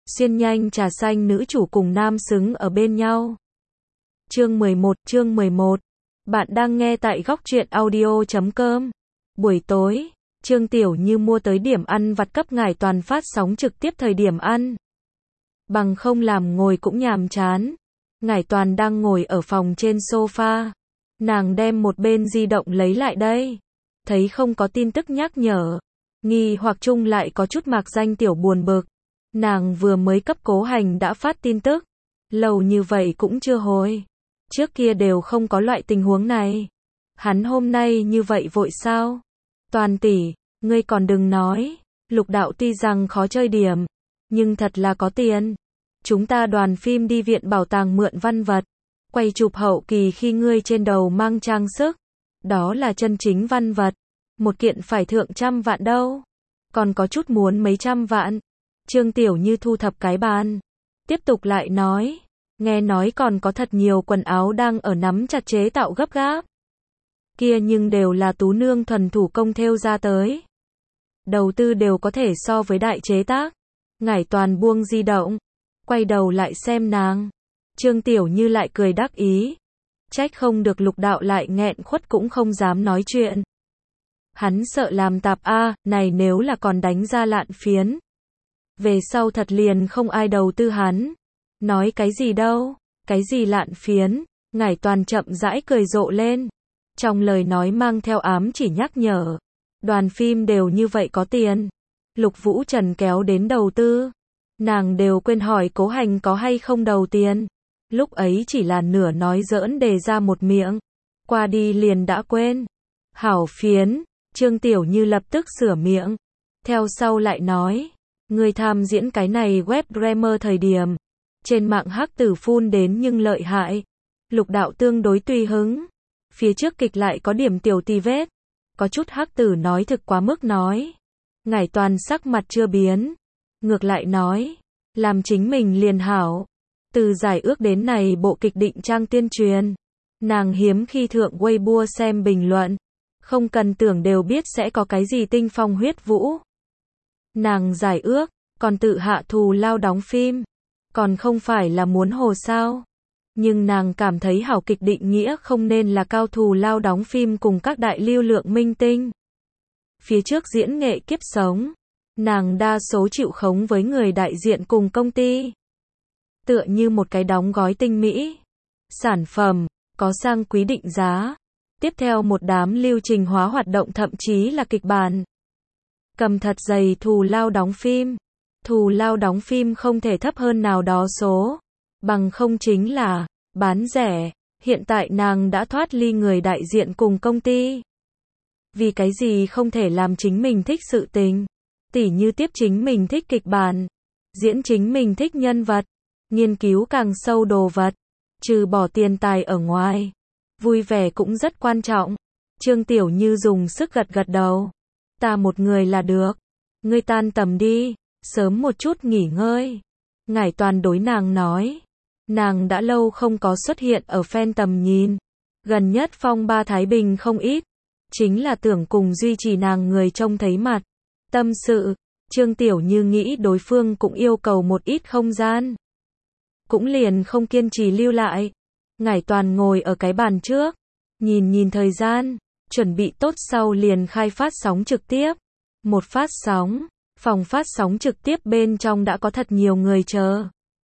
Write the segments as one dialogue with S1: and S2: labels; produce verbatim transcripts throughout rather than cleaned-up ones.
S1: Xuyên nhanh trà xanh nữ chủ cùng nam xứng ở bên nhau. Chương mười một, chương mười một. Bạn đang nghe tại góc truyện audio chấm com. Buổi tối, Trương Tiểu Như mua tới điểm ăn vặt cấp Ngải Toàn phát sóng trực tiếp thời điểm ăn. Bằng không làm ngồi cũng nhàm chán. Ngải Toàn đang ngồi ở phòng trên sofa. Nàng đem một bên di động lấy lại đây. Thấy không có tin tức nhắc nhở. Nghi hoặc chung lại có chút mạc danh tiểu buồn bực. Nàng vừa mới cấp Cố Hành đã phát tin tức. Lâu như vậy cũng chưa hồi. Trước kia đều không có loại tình huống này. Hắn hôm nay như vậy vội sao? Toàn tỷ, ngươi còn đừng nói. Lục đạo tuy rằng khó chơi điểm. Nhưng thật là có tiền. Chúng ta đoàn phim đi viện bảo tàng mượn văn vật. Quay chụp hậu kỳ khi ngươi trên đầu mang trang sức. Đó là chân chính văn vật. Một kiện phải thượng trăm vạn đâu. Còn có chút muốn mấy trăm vạn. Trương Tiểu Như thu thập cái bàn. Tiếp tục lại nói. Nghe nói còn có thật nhiều quần áo đang ở nắm chặt chế tạo gấp gáp. Kia nhưng đều là tú nương thuần thủ công thêu ra tới. Đầu tư đều có thể so với đại chế tác. Ngải Toàn buông di động. Quay đầu lại xem nàng. Trương Tiểu Như lại cười đắc ý. Trách không được Lục đạo lại nghẹn khuất cũng không dám nói chuyện. Hắn sợ làm tạp a, này nếu là còn đánh ra lạn phiến. Về sau thật liền không ai đầu tư hắn. Nói cái gì đâu, cái gì lạn phiến. Ngải Toàn chậm rãi cười rộ lên. Trong lời nói mang theo ám chỉ nhắc nhở. Đoàn phim đều như vậy có tiền. Lục Vũ Trần kéo đến đầu tư. Nàng đều quên hỏi Cố Hành có hay không đầu tiền. Lúc ấy chỉ là nửa nói giỡn đề ra một miệng. Qua đi liền đã quên. Hảo phiến. Trương Tiểu Như lập tức sửa miệng. Theo sau lại nói. Người tham diễn cái này web drama thời điểm. Trên mạng hắc tử phun đến nhưng lợi hại. Lục đạo tương đối tùy hứng. Phía trước kịch lại có điểm tiểu tì vết. Có chút hắc tử nói thực quá mức nói. Ngải Toàn sắc mặt chưa biến. Ngược lại nói. Làm chính mình liền hảo. Từ giải ước đến này bộ kịch định trang tuyên truyền. Nàng hiếm khi thượng Weibo xem bình luận. Không cần tưởng đều biết sẽ có cái gì tinh phong huyết vũ. Nàng giải ước, còn tự hạ thù lao đóng phim. Còn không phải là muốn hồ sao. Nhưng nàng cảm thấy hảo kịch định nghĩa không nên là cao thù lao đóng phim cùng các đại lưu lượng minh tinh. Phía trước diễn nghệ kiếp sống. Nàng đa số chịu khống với người đại diện cùng công ty. Tựa như một cái đóng gói tinh mỹ. Sản phẩm, có sang quý định giá. Tiếp theo một đám lưu trình hóa hoạt động thậm chí là kịch bản. Cầm thật dày thù lao đóng phim. Thù lao đóng phim không thể thấp hơn nào đó số. Bằng không chính là bán rẻ. Hiện tại nàng đã thoát ly người đại diện cùng công ty. Vì cái gì không thể làm chính mình thích sự tình. Tỉ như tiếp chính mình thích kịch bản. Diễn chính mình thích nhân vật. Nghiên cứu càng sâu đồ vật. Trừ bỏ tiền tài ở ngoài. Vui vẻ cũng rất quan trọng. Trương Tiểu Như dùng sức gật gật đầu. Ta một người là được. Ngươi tan tầm đi. Sớm một chút nghỉ ngơi. Ngải Toàn đối nàng nói. Nàng đã lâu không có xuất hiện ở fan tầm nhìn. Gần nhất phong ba Thái Bình không ít. Chính là tưởng cùng duy trì nàng người trông thấy mặt. Tâm sự. Trương Tiểu Như nghĩ đối phương cũng yêu cầu một ít không gian. Cũng liền không kiên trì lưu lại. Ngải Toàn ngồi ở cái bàn trước. Nhìn nhìn thời gian. Chuẩn bị tốt sau liền khai phát sóng trực tiếp. Một phát sóng. Phòng phát sóng trực tiếp bên trong đã có thật nhiều người chờ.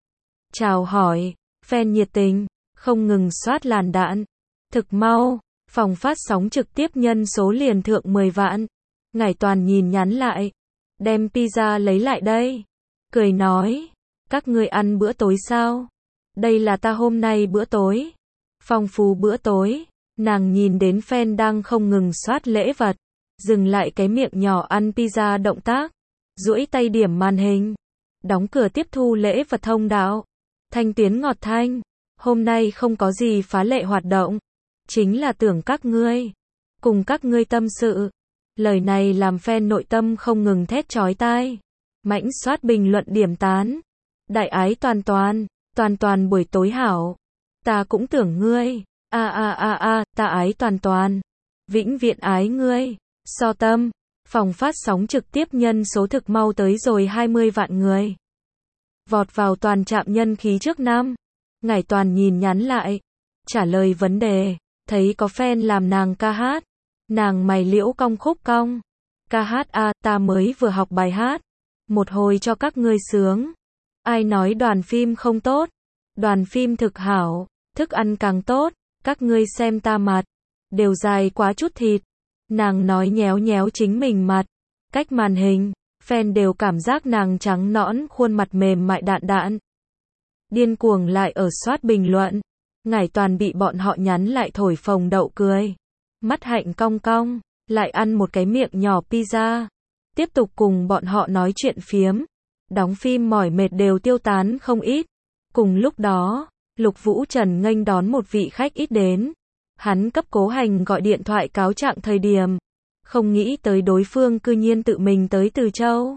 S1: Chào hỏi. Fan nhiệt tình. Không ngừng soát làn đạn. Thực mau. Phòng phát sóng trực tiếp nhân số liền thượng mười vạn. Ngải Toàn nhìn nhắn lại. Đem pizza lấy lại đây. Cười nói. Các ngươi ăn bữa tối sao? Đây là ta hôm nay bữa tối. Phong phú bữa tối. Nàng nhìn đến fan đang không ngừng soát lễ vật. Dừng lại cái miệng nhỏ ăn pizza động tác. Duỗi tay điểm màn hình. Đóng cửa tiếp thu lễ vật thông đạo. Thanh tuyến ngọt thanh. Hôm nay không có gì phá lệ hoạt động. Chính là tưởng các ngươi. Cùng các ngươi tâm sự. Lời này làm fan nội tâm không ngừng thét chói tai. Mãnh soát bình luận điểm tán. Đại ái toàn toàn. Toàn toàn buổi tối hảo. Ta cũng tưởng ngươi. A a a a, ta ái toàn toàn. Vĩnh viễn ái ngươi. So tâm. Phòng phát sóng trực tiếp nhân số thực mau tới rồi hai mươi vạn người. vọt vào toàn trạm nhân khí trước năm. Ngải Toàn nhìn nhắn lại, trả lời vấn đề, thấy có fan làm nàng ca hát. Nàng mày liễu cong khúc cong. Ca hát a, à, ta mới vừa học bài hát. Một hồi cho các ngươi sướng. Ai nói đoàn phim không tốt? Đoàn phim thực hảo, thức ăn càng tốt, các ngươi xem ta mặt. Đều dài quá chút thịt. Nàng nói nhéo nhéo chính mình mặt. Cách màn hình, fan đều cảm giác nàng trắng nõn, khuôn mặt mềm mại đạn đạn. Điên cuồng lại ở soát bình luận. Ngải Toàn bị bọn họ nhắn lại thổi phồng đậu cười. Mắt hạnh cong cong, lại ăn một cái miệng nhỏ pizza. Tiếp tục cùng bọn họ nói chuyện phiếm. Đóng phim mỏi mệt đều tiêu tán không ít. Cùng lúc đó, Lục Vũ Trần nghênh đón một vị khách ít đến. Hắn cấp Cố Hành gọi điện thoại cáo trạng thời điểm. Không nghĩ tới đối phương cư nhiên tự mình tới Từ Châu.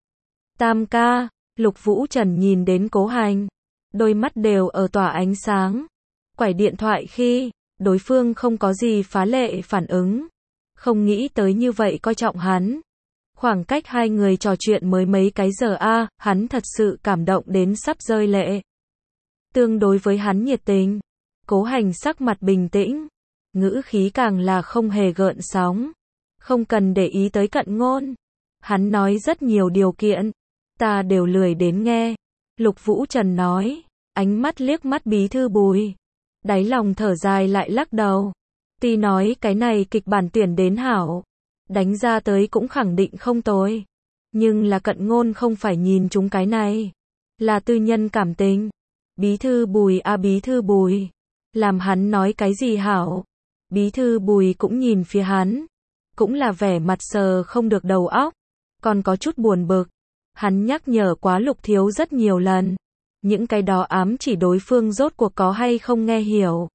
S1: Tam ca, Lục Vũ Trần nhìn đến Cố Hành. Đôi mắt đều ở tỏa ánh sáng. Quải điện thoại khi, đối phương không có gì phá lệ phản ứng. Không nghĩ tới như vậy coi trọng hắn. Khoảng cách hai người trò chuyện mới mấy cái giờ a, à, hắn thật sự cảm động đến sắp rơi lệ. Tương đối với hắn nhiệt tình, Cố Hành sắc mặt bình tĩnh, ngữ khí càng là không hề gợn sóng. Không cần để ý tới Cận Ngôn. Hắn nói rất nhiều điều kiện, ta đều lười đến nghe. Lục Vũ Trần nói, ánh mắt liếc mắt Bí thư Bùi. Đáy lòng thở dài lại lắc đầu. Tuy nói cái này kịch bản tuyển đến hảo, đánh ra tới cũng khẳng định không tồi. Nhưng là Cận Ngôn không phải nhìn chúng cái này. Là tư nhân cảm tình. Bí thư Bùi a à, Bí thư Bùi. Làm hắn nói cái gì hảo. Bí thư Bùi cũng nhìn phía hắn. Cũng là vẻ mặt sờ không được đầu óc. Còn có chút buồn bực. Hắn nhắc nhở quá Lục Thiếu rất nhiều lần. Những cái đó ám chỉ đối phương rốt cuộc có hay không nghe hiểu.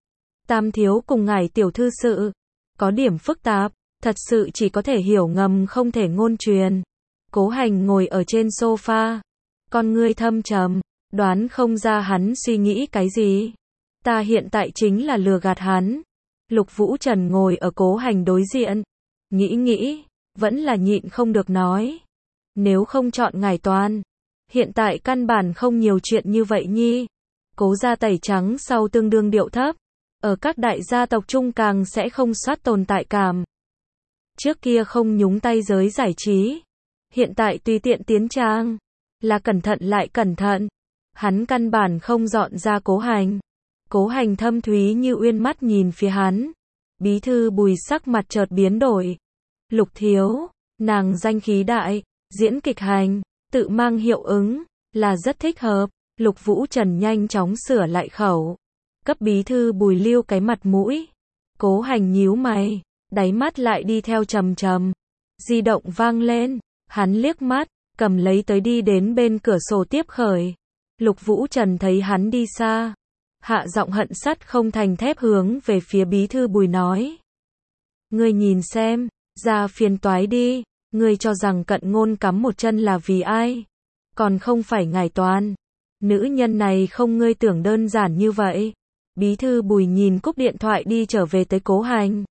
S1: Tam Thiếu cùng Ngải tiểu thư sự. Có điểm phức tạp. Thật sự chỉ có thể hiểu ngầm không thể ngôn truyền. Cố Hành ngồi ở trên sofa. Con ngươi thâm trầm. Đoán không ra hắn suy nghĩ cái gì. Ta hiện tại chính là lừa gạt hắn. Lục Vũ Trần ngồi ở Cố Hành đối diện. Nghĩ nghĩ. Vẫn là nhịn không được nói. Nếu không chọn Ngải Toàn. Hiện tại căn bản không nhiều chuyện như vậy nhi. Cố gia tẩy trắng sau tương đương điệu thấp. Ở các đại gia tộc chung càng sẽ không soát tồn tại cảm. Trước kia không nhúng tay giới giải trí. Hiện tại tùy tiện tiến trang. Là cẩn thận lại cẩn thận. Hắn căn bản không dọn ra Cố Hành. Cố Hành thâm thúy như uyên mắt nhìn phía hắn. Bí thư Bùi sắc mặt chợt biến đổi. Lục Thiếu, nàng danh khí đại, diễn kịch hành, tự mang hiệu ứng, là rất thích hợp. Lục Vũ Trần nhanh chóng sửa lại khẩu. Cấp bí thư Bùi lưu cái mặt mũi. Cố Hành nhíu mày, đáy mắt lại đi theo trầm trầm. Di động vang lên, hắn liếc mắt, cầm lấy tới đi đến bên cửa sổ tiếp khởi. Lục Vũ Trần thấy hắn đi xa. Hạ giọng hận sắt không thành thép hướng về phía bí thư Bùi nói. Ngươi nhìn xem, ra phiền toái đi. Ngươi cho rằng Cận Ngôn cắm một chân là vì ai? Còn không phải Ngải Toàn. Nữ nhân này không ngươi tưởng đơn giản như vậy. Bí thư Bùi nhìn cúp điện thoại đi trở về tới Cố Hành.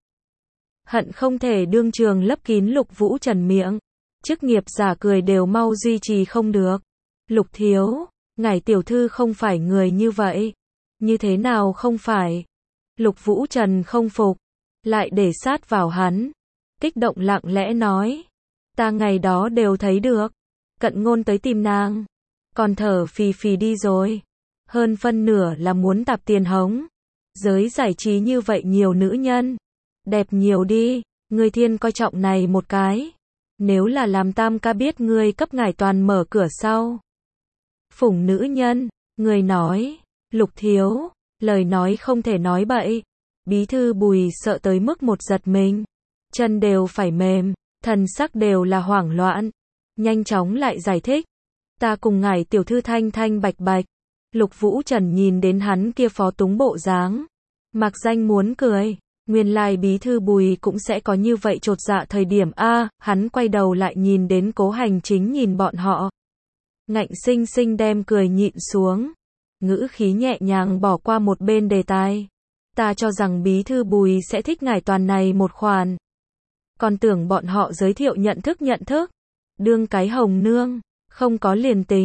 S1: Hận không thể đương trường lấp kín Lục Vũ Trần miệng. Chức nghiệp giả cười đều mau duy trì không được. Lục Thiếu, Ngải tiểu thư không phải người như vậy. Như thế nào không phải? Lục Vũ Trần không phục. Lại để sát vào hắn. Kích động lặng lẽ nói. Ta ngày đó đều thấy được. Cận Ngôn tới tìm nàng. Còn thở phì phì đi rồi. Hơn phân nửa là muốn tạp tiền hống. Giới giải trí như vậy nhiều nữ nhân. Đẹp nhiều đi. Ngươi thiên coi trọng này một cái. Nếu là làm Tam ca biết ngươi cấp Ngải Toàn mở cửa sau. Phủng nữ nhân. Ngươi nói. Lục Thiếu. Lời nói không thể nói bậy. Bí thư Bùi sợ tới mức một giật mình. Chân đều phải mềm. Thần sắc đều là hoảng loạn. Nhanh chóng lại giải thích. Ta cùng Ngải tiểu thư thanh thanh bạch bạch. Lục Vũ Trần nhìn đến hắn kia phó túng bộ dáng. Mặc danh muốn cười. Nguyên lai bí thư Bùi cũng sẽ có như vậy chột dạ thời điểm a. À, hắn quay đầu lại nhìn đến Cố Hành chính nhìn bọn họ. Ngạnh sinh sinh đem cười nhịn xuống. Ngữ khí nhẹ nhàng bỏ qua một bên đề tài. Ta cho rằng bí thư Bùi sẽ thích Ngải Toàn này một khoản. Còn tưởng bọn họ giới thiệu nhận thức nhận thức. Đương cái hồng nương. Không có liền tính.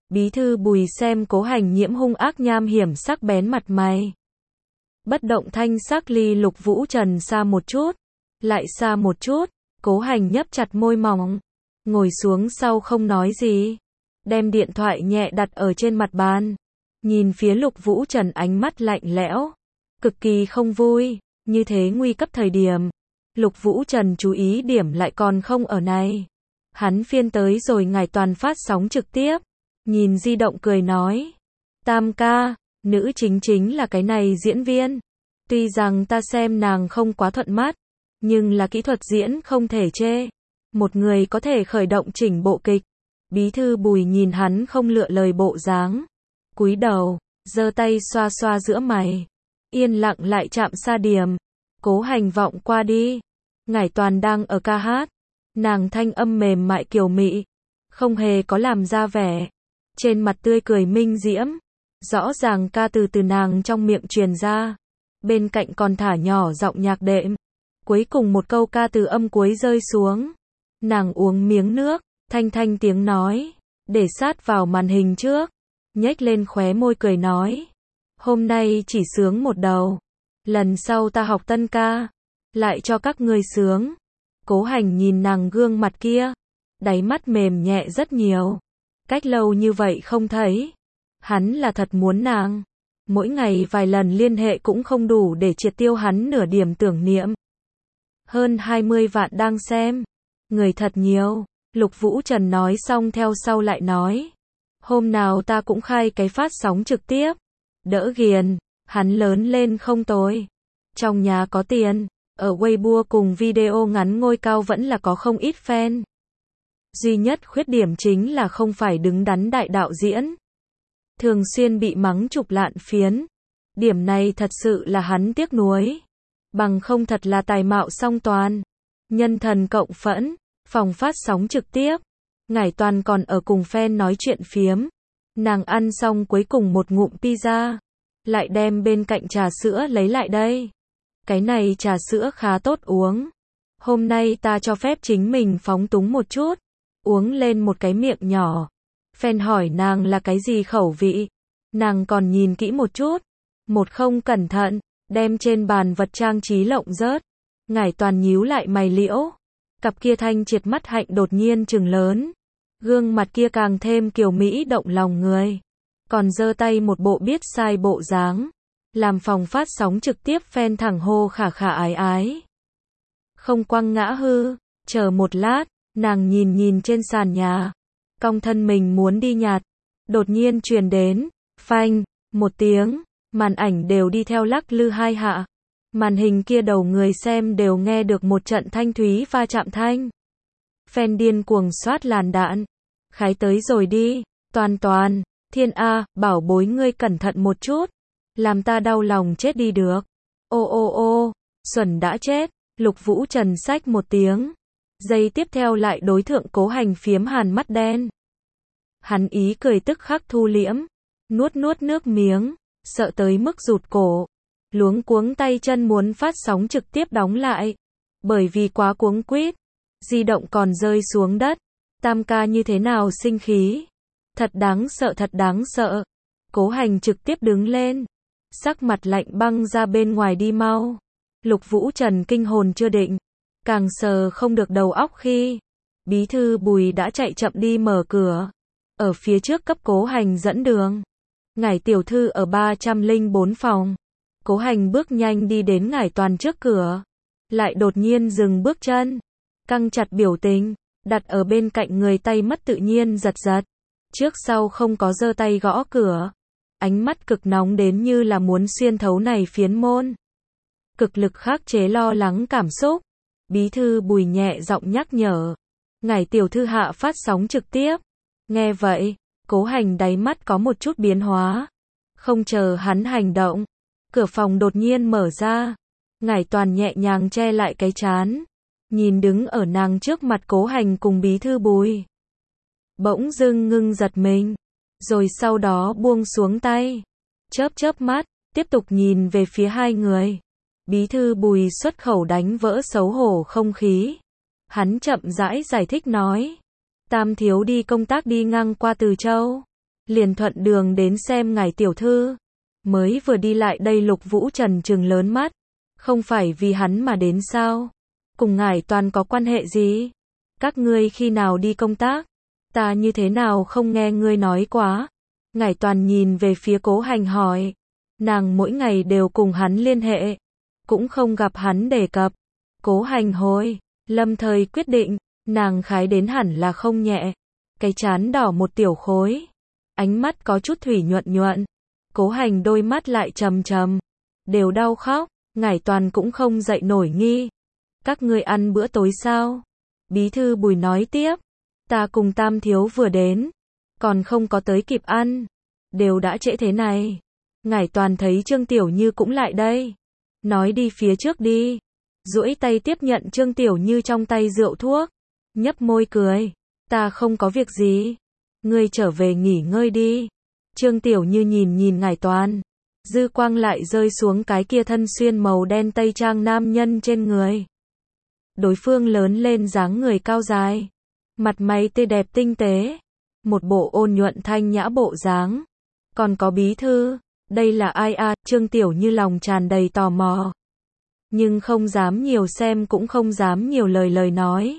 S1: Bí thư Bùi xem Cố Hành nhiễm hung ác nham hiểm sắc bén mặt mày. Bất động thanh sắc ly Lục Vũ Trần xa một chút, lại xa một chút, Cố Hành nhấp chặt môi mỏng, ngồi xuống sau không nói gì, đem điện thoại nhẹ đặt ở trên mặt bàn, nhìn phía Lục Vũ Trần ánh mắt lạnh lẽo, cực kỳ không vui, như thế nguy cấp thời điểm. Lục Vũ Trần chú ý điểm lại còn không ở này. Hắn phiên tới rồi ngài toàn phát sóng trực tiếp, nhìn di động cười nói, Tam ca, nữ chính chính là cái này diễn viên. Tuy rằng ta xem nàng không quá thuận mắt, nhưng là kỹ thuật diễn không thể chê. Một người có thể khởi động chỉnh bộ kịch. Bí thư Bùi nhìn hắn không lựa lời bộ dáng, cúi đầu, giơ tay xoa xoa giữa mày, yên lặng lại chạm xa điểm. Cố Hành vọng qua đi, ngải toàn đang ở ca hát, nàng thanh âm mềm mại kiều mị, không hề có làm ra vẻ, trên mặt tươi cười minh diễm, rõ ràng ca từ từ nàng trong miệng truyền ra, bên cạnh còn thả nhỏ giọng nhạc đệm, cuối cùng một câu ca từ âm cuối rơi xuống, nàng uống miếng nước, thanh thanh tiếng nói, để sát vào màn hình trước, nhếch lên khóe môi cười nói, hôm nay chỉ sướng một đầu, lần sau ta học tân ca, lại cho các ngươi sướng. Cố Hành nhìn nàng gương mặt kia, đáy mắt mềm nhẹ rất nhiều, cách lâu như vậy không thấy, hắn là thật muốn nàng, mỗi ngày vài lần liên hệ cũng không đủ để triệt tiêu hắn nửa điểm tưởng niệm. Hơn hai mươi vạn đang xem, người thật nhiều. Lục Vũ Trần nói xong theo sau lại nói, hôm nào ta cũng khai cái phát sóng trực tiếp, đỡ ghiền, hắn lớn lên không tồi, trong nhà có tiền, ở Weibo cùng video ngắn ngôi cao vẫn là có không ít fan. Duy nhất khuyết điểm chính là không phải đứng đắn đại đạo diễn, thường xuyên bị mắng chụp lạn phiến, điểm này thật sự là hắn tiếc nuối, bằng không thật là tài mạo song toàn, nhân thần cộng phẫn. Phòng phát sóng trực tiếp, ngải toàn còn ở cùng fan nói chuyện phiếm, nàng ăn xong cuối cùng một ngụm pizza, lại đem bên cạnh trà sữa lấy lại đây, cái này trà sữa khá tốt uống, hôm nay ta cho phép chính mình phóng túng một chút, uống lên một cái miệng nhỏ, fan hỏi nàng là cái gì khẩu vị, nàng còn nhìn kỹ một chút, một không cẩn thận, đem trên bàn vật trang trí lộng rớt, ngải toàn nhíu lại mày liễu. Cặp kia thanh triệt mắt hạnh đột nhiên trừng lớn, gương mặt kia càng thêm kiều mỹ động lòng người, còn giơ tay một bộ biết sai bộ dáng, làm phòng phát sóng trực tiếp fan thẳng hô khả khả ái ái. Không quăng ngã hư, chờ một lát, nàng nhìn nhìn trên sàn nhà, cong thân mình muốn đi nhặt, đột nhiên truyền đến, phanh, một tiếng, màn ảnh đều đi theo lắc lư hai hạ. Màn hình kia đầu người xem đều nghe được một trận thanh thúy va chạm thanh. Fan điên cuồng soát làn đạn. Khái tới rồi đi, toàn toàn, Thiên A, bảo bối ngươi cẩn thận một chút. Làm ta đau lòng chết đi được. Ô ô ô, Xuẩn đã chết, Lục Vũ Trần xách một tiếng. Giây tiếp theo lại đối thượng Cố Hành phiếm hàn mắt đen. Hắn ý cười tức khắc thu liễm. Nuốt nuốt nước miếng, sợ tới mức rụt cổ. Luống cuống tay chân muốn phát sóng trực tiếp đóng lại. Bởi vì quá cuống quýt, di động còn rơi xuống đất. Tam ca như thế nào sinh khí. Thật đáng sợ thật đáng sợ. Cố Hành trực tiếp đứng lên. Sắc mặt lạnh băng ra bên ngoài đi mau. Lục Vũ Trần kinh hồn chưa định. Càng sờ không được đầu óc khi. Bí thư Bùi đã chạy chậm đi mở cửa. Ở phía trước cấp Cố Hành dẫn đường. Ngải tiểu thư ở ba trăm lẻ bốn phòng. Cố Hành bước nhanh đi đến ngải toàn trước cửa. Lại đột nhiên dừng bước chân. Căng chặt biểu tình. Đặt ở bên cạnh người tay mất tự nhiên giật giật. Trước sau không có giơ tay gõ cửa. Ánh mắt cực nóng đến như là muốn xuyên thấu này phiến môn. Cực lực khắc chế lo lắng cảm xúc. Bí thư Bùi nhẹ giọng nhắc nhở. Ngải tiểu thư hạ phát sóng trực tiếp. Nghe vậy, Cố Hành đáy mắt có một chút biến hóa. Không chờ hắn hành động. Cửa phòng đột nhiên mở ra. Ngải toàn nhẹ nhàng che lại cái trán. Nhìn đứng ở nàng trước mặt Cố Hành cùng bí thư Bùi. Bỗng dưng ngưng giật mình. Rồi sau đó buông xuống tay. Chớp chớp mắt, tiếp tục nhìn về phía hai người. Bí thư Bùi xuất khẩu đánh vỡ xấu hổ không khí. Hắn chậm rãi giải thích nói. Tam thiếu đi công tác đi ngang qua Từ Châu. liền thuận đường đến xem ngài tiểu thư. Mới vừa đi lại đây Lục Vũ Trần trừng lớn mắt. Không phải vì hắn mà đến sao? Cùng ngài Toàn có quan hệ gì? Các ngươi khi nào đi công tác? Ta như thế nào không nghe ngươi nói quá? Ngải Toàn nhìn về phía Cố Hành hỏi. Nàng mỗi ngày đều cùng hắn liên hệ, cũng không gặp hắn đề cập. Cố Hành hồi, lâm thời quyết định, nàng khái đến hẳn là không nhẹ. Cái trán đỏ một tiểu khối, ánh mắt có chút thủy nhuận nhuận. Cố Hành đôi mắt lại trầm trầm, đều đau khóc. Ngải Toàn cũng không dậy nổi nghi. Các ngươi ăn bữa tối sao? Bí thư Bùi nói tiếp. Ta cùng Tam thiếu vừa đến, còn không có tới kịp ăn. Đều đã trễ thế này. Ngải Toàn thấy Trương Tiểu Như cũng lại đây. Nói đi phía trước đi. Duỗi tay tiếp nhận Trương Tiểu Như trong tay rượu thuốc. Nhấp môi cười. Ta không có việc gì. Ngươi trở về nghỉ ngơi đi. Trương Tiểu Như nhìn nhìn Ngải Toàn. Dư quang lại rơi xuống cái kia thân xuyên màu đen tây trang nam nhân trên người. Đối phương lớn lên dáng người cao dài. Mặt mày tươi đẹp tinh tế. Một bộ ôn nhuận thanh nhã bộ dáng. Còn có bí thư. Đây là ai à? Trương Tiểu Như lòng tràn đầy tò mò. Nhưng không dám nhiều xem cũng không dám nhiều lời lời nói.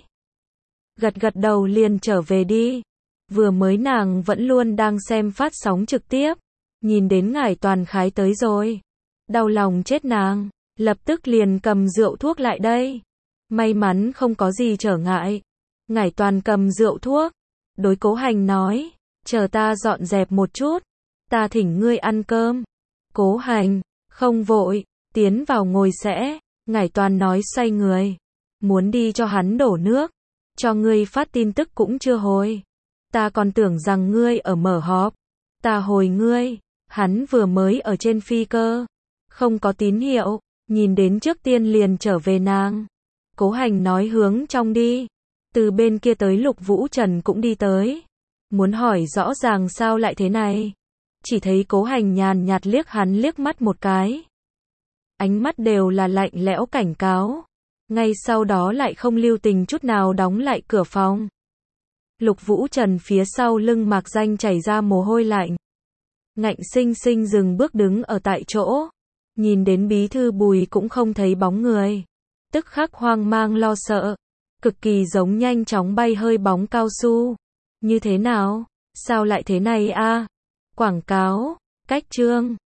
S1: Gật gật đầu liền trở về đi. Vừa mới nàng vẫn luôn đang xem phát sóng trực tiếp. Nhìn đến Ngải Toàn khái tới rồi. Đau lòng chết nàng. Lập tức liền cầm rượu thuốc lại đây. May mắn không có gì trở ngại. Ngải Toàn cầm rượu thuốc. Đối Cố Hành nói. Chờ ta dọn dẹp một chút. Ta thỉnh ngươi ăn cơm. Cố Hành. Không vội. Tiến vào ngồi sẽ. Ngải Toàn nói xoay người. Muốn đi cho hắn đổ nước. Cho ngươi phát tin tức cũng chưa hồi. Ta còn tưởng rằng ngươi ở mở họp. Ta hồi ngươi. Hắn vừa mới ở trên phi cơ. Không có tín hiệu. Nhìn đến trước tiên liền trở về nàng. Cố Hành nói hướng trong đi. Từ bên kia tới Lục Vũ Trần cũng đi tới. Muốn hỏi rõ ràng sao lại thế này. Chỉ thấy Cố Hành nhàn nhạt liếc hắn liếc mắt một cái. Ánh mắt đều là lạnh lẽo cảnh cáo. Ngay sau đó lại không lưu tình chút nào đóng lại cửa phòng. Lục Vũ Trần phía sau lưng mạc danh chảy ra mồ hôi lạnh. Ngạnh sinh sinh dừng bước đứng ở tại chỗ. Nhìn đến bí thư Bùi cũng không thấy bóng người. Tức khắc hoang mang lo sợ. Cực kỳ giống nhanh chóng bay hơi bóng cao su. Như thế nào? Sao lại thế này a? Quảng cáo, cách chương.